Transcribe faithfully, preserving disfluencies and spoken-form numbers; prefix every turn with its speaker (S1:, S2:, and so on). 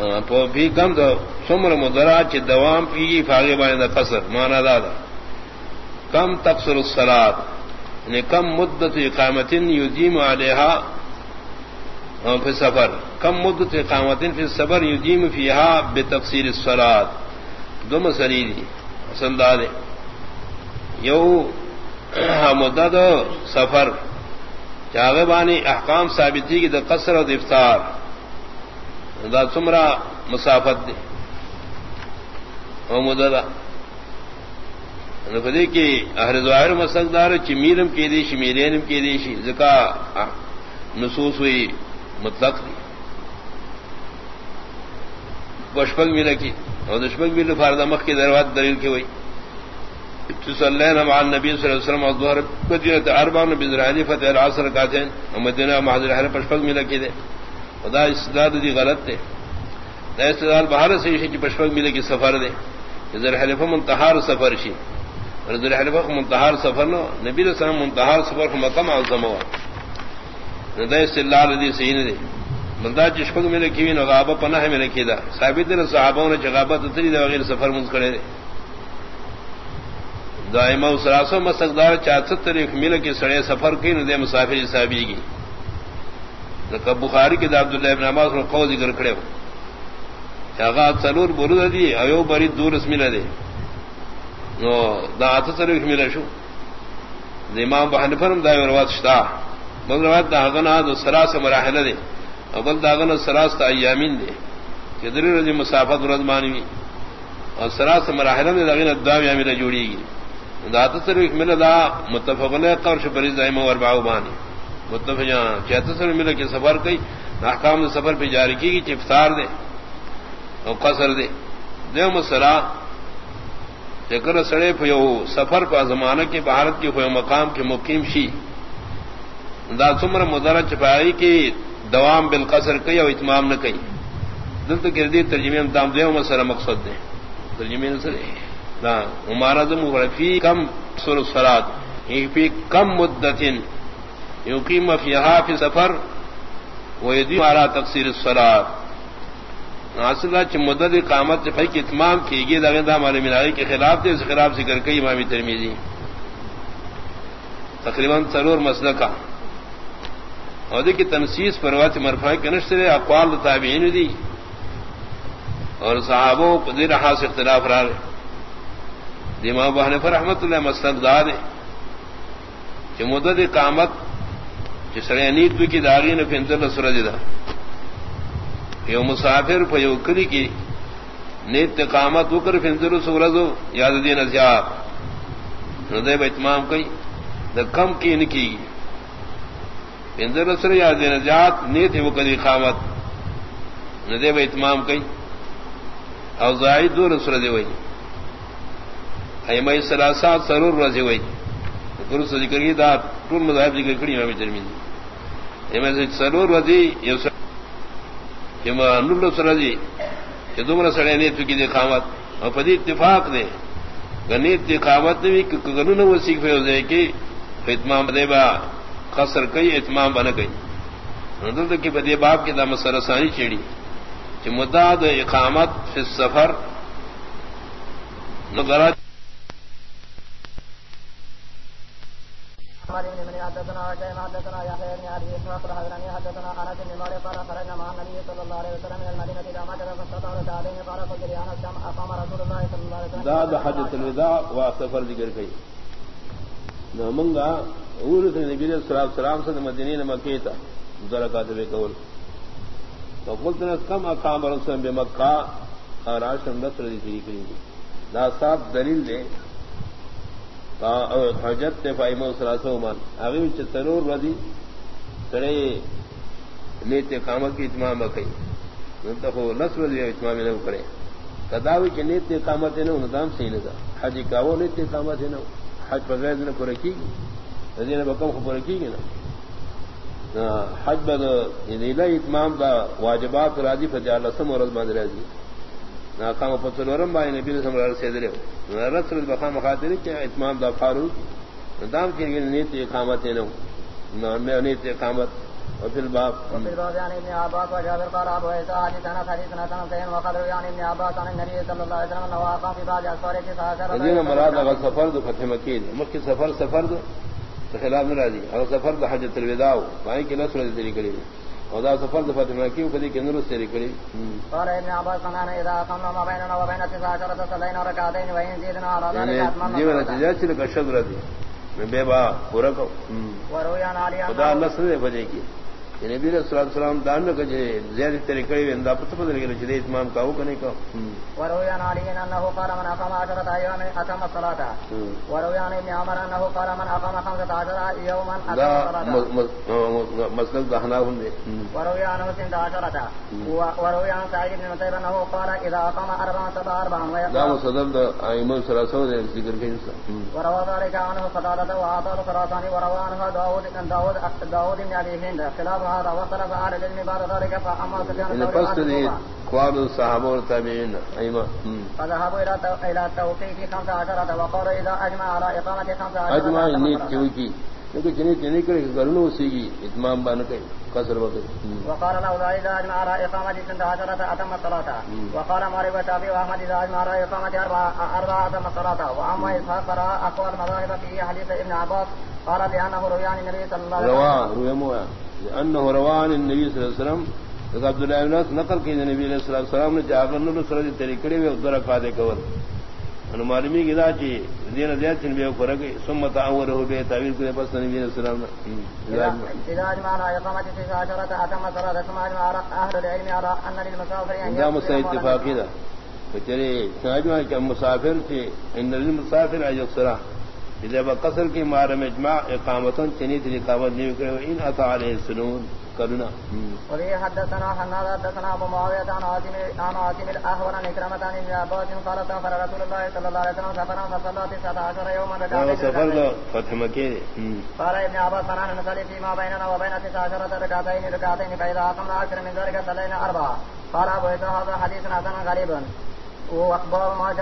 S1: تو بھی کم تو سمر مدرا چ دوام پی فاغے بانے دا قصر مانا دادا کم تقصر الصلاۃ یعنی کم مدت اقامت یدیم علیہا فی سفر کم مدت اقامت فی السفر یدیم فیہا بتقصیر الصلاۃ دو مسئلے دی اصل دادے یو مدت سفر چاغے بانی احکام ثابتی کی دا قصر و افطار دا سمرا مسافت دے او مدد نفدی کی اہل ظاہر مسقدار چی میلم کی دیشی میلینم کی دیشی ذکا نصوص ہوئی مطلق دی پشپک میلہ کی اور دشپک میلہ فاردہ مخ کی دروات دلیل کی ہوئی تصلینا مع النبی صلی اللہ علیہ وسلم الظہر بدیرت اربعن بذرائنی فتح العصر کاتین مدینہ محضر حر پشپک میلہ کی دے خدا استداد دی غلط دے دا استداد بہار سے شی پشپک میلہ کی سفر دے ذر حلف منتحار سفر شی اور ذر حلف منتحار سفر نو نبی علیہ السلام منتحار سفر کو مقام اعظم ہوا دا استدلال دی صحیح دے بندہ پشپک میلہ کی نو غابہ پناہ میلہ کی دا ثابت دے صحابہ نے غابہ تری دا غیر سفر منز کرے دے دائمہ سراسو مسقدار چاہت تاریخ میلہ کی سڑے سفر کی نو دے مسافر صحابی کی لکہ بخاری کے دا عبداللہ ابن عباس کو قول ذکر کرے ہو چاہت سلور برود دی ایو بری دور اس میلہ دے نو دا آتا تاریخ میلہ شو دا امام بحنفرم دا روات شتا بل روات دا غنا دا سراس مراحلہ دے بل دا غنا سراس تا ایامین دے کہ دری رضی مسافت رضمانی اور سراس مراحلہ دے دا غنا داویہ میلہ جوڑی گی دا آتا تاریخ میلہ دا متفقن قرش پریز دائمہ وربعو بانی مطلب جہاں چہتر سر ملے کے سفر کئی احکام نے سفر پہ جاری کی کہ افطار دے اور قصر دے دیو مسئلہ چکر سڑے پھیو سفر پہ زمانہ کے بھارت کے پھیو مقام کے مقیم شی دا سمر مدرہ چپائی کی دوام بالقصر کئی اور اتمام نہ کئی دلت گردی ترجمے امتام دیو مسئلہ مقصد دے ترجمے نسلے دا ہمارا دم فی کم سر الصلاۃ فی کم مدتن یقیم فیہا فی سفر ویدی مارا تقصیر الصلاۃ اصل چ مدت اقامت فی کی اتمام کی گئی دا دا ہمارے ملائی کے خلاف تھے اس خلاف ذکر کئی امام ترمذی تقریباً ضرور مسئلہ کا اور دی کی تنسیس پر روایت مرفوع کے نشر اقوال تابعین دی اور صحابوں کو دی رہا سے اختلاف رہا دی امام ابو حنیفہ رحمۃ اللہ مسلک دار ہے کہ مدت اقامت جسرے نیت کی داغی نے فنزل سورج دا یو مسافر فیو کلی کی نیت اقامت وکر فنزل سورج یاد دین ازیاب ندے اتمام کئی دا کم کی نکی فنزل سورج یاد دین ازیاب نیت وکر اقامت ندے اتمام کئی او زائد دور سورج وئی ایمہ سلاسات سرور رضی وئی پرس ذکر کی دا طول مذاہب ذکر کری امام ترمذی ایمہ سرور رضی یو سر ایمہ نبل سرزی کہ دومرا سڑے نیت کی دی قامت اور پدی اتفاق دے کہ نیت دی قامت نوی کہ گنون وسیق فیو دے کہ اتمام دے با قصر کئی اتمام بنا کئی ندلتا کی پدی باب کی دا مسئلہ ثانی چیڑی کہ مدد اقامت فی السفر نظرات
S2: حدثنا حدثنا يحيى بن ابي اسحاق الحضرمي حدثنا انس بن مالك قال خرجنا مع النبي صلى الله عليه وسلم من المدينه الى مكه فاستطعنا عليه قال قلت لانس كم اقام رسول الله صلى الله عليه وسلم
S1: ذا حجۃ الوداع وسفر ذکر کئی نو منگا اورت نبی صلی اللہ علیہ وسلم سے مدینے مکہ تا درکات بے قول تو قلت لانس كم اقام رسول الله بمکہ اور عاشر نصر ذکر کئی دا صاحب دلیل دے حجت فائمہ سلاسو مان اگے چترور ردی سڑے نیت اقامت کی اتمام کئی نتخو نصر دی اتمام نہ کرے کداوی کہ نیت اقامت نہ نظام صحیح نہ حج کا وہ نیت اقامت نہ حج بغیر نہ پورا کی ندی نے بکم کو پورا کی نا حج بد یعنی لا اتمام دا واجبات راضی فجال سم اور رضمان راضی نا کام پتلورم با نبی صلی اللہ علیہ وسلم سے رسول بقام خاطر کہ اتمام دا فاروق دام کی نیت اقامت نہ نہ نیت اقامت وفي الباب
S2: وفي الباب يعني ابن عباس وجابر قال ابو عيسى حديثنا حديثنا سنتين وقدر يعني ابن عباس عن النبي صلى الله عليه وسلم انه واقع في بعض اسفاره تسعة
S1: الذين مراد اغا سفر دو فتح مكي مكي سفر سفر دو خلاف نرادي اغا سفر دو حجۃ الوداع وہی کی نصر ذری کری ودا سفر دو فتح مكي کدی کہ نور ذری کری.
S2: قال ابن عباس كان اذا قمنا ما بيننا وبين تسعة صلينا ركعتين وان زدنا على ذلك اتممنا.
S1: جیون تجاچ کا شد رادی میں بے با پورا کو
S2: وروي عن علي
S1: خدا اللہ سے بجے کی نبی صلی اللہ علیہ وسلم دان کا زیادہ طریقے اندا پتہ بدل گئے جدی اتمام کا کو نہیں کا.
S2: وروي عن علي انه قال من اقام عشرة ايام اتم الصلاه. وروي عن ابن عمر انه قال من اقام خمسة عشر يوما اتم الصلاه.
S1: مسلک دہنا ہوندے.
S2: وروي عنه سند عشرة. وروي عن سعيد بن مسيب انه قال اذا اقام اربعا سبع اربعا ويقام.
S1: لا مصدق ائمہ ثلاثہ نے ذکر کیا انسان.
S2: وروى ذلك عنه قتادة وعطاء الخراساني وروى عنه داود بن داود داود بن ابي هند خلاف هذا وصل فعل العلم بعد ذلك فأما سفيان الثوري
S1: قال الصحابة والتابعين أيما
S2: فذهبوا إلى إلى التوقيت خمسة عشرة وقالوا إذا أجمع على إقامة خمسة عشرة
S1: أجمع النيت كويكي لكن جنيت جنيت كريك قرنوا سيجي إتمام بانكي قصر وقت. وقال
S2: له إذا أجمع على إقامة ستة عشرة أتم الصلاة. وقال مالك والشافعي وأحمد إذا أجمع على إقامة أربعة أربعة أتم الصلاة. وأما إسحاق فرأى أقوال المذاهب في حديث ابن عباس قال بأنه روى عن النبي صلى الله عليه وسلم
S1: رواه روى موعى لأنه روى عن النبي صلى الله عليه وسلم عبد الله بن عباس نقل کہ نبی علیہ الصلوۃ والسلام نے جاگر نور سرج طریقے میں ادھر قاعدے کور ان معلومی کی دا چی دین دیات چن بے فرق ثم تعوره به تعویل کو پس نبی علیہ السلام
S2: اذا اجمع على اقامه تسعة عشرة اتم صلاه ثم اجمع اهل العلم على ان للمسافر ان
S1: يقام اتفاقی دا چلے اجمع کہ مسافر تھے ان للمسافر اجسرا اذا بقصر کی مار میں اجماع اقامتن چنی تھی اقامت نہیں کرے ان اطاع علیہ السنون کرنا.
S2: وفي حدثنا حناد حدثنا ابو معاويه عن عاصم عن عاصم الاحول عن كرمه عن ابن عباس قال سافر رسول الله صلى الله عليه وسلم سفرا فصلى تسعة عشر يوما ركعتين.
S1: سفر فتح مكه.
S2: قال ابن عباس فنحن نصلي فيما بيننا وبين تسعة عشر ركعتين ركعتين فاذا اقمنا اكثر من ذلك صلينا اربعه. قال ابو عيسى هذا حديث حسن غريب واخبار ما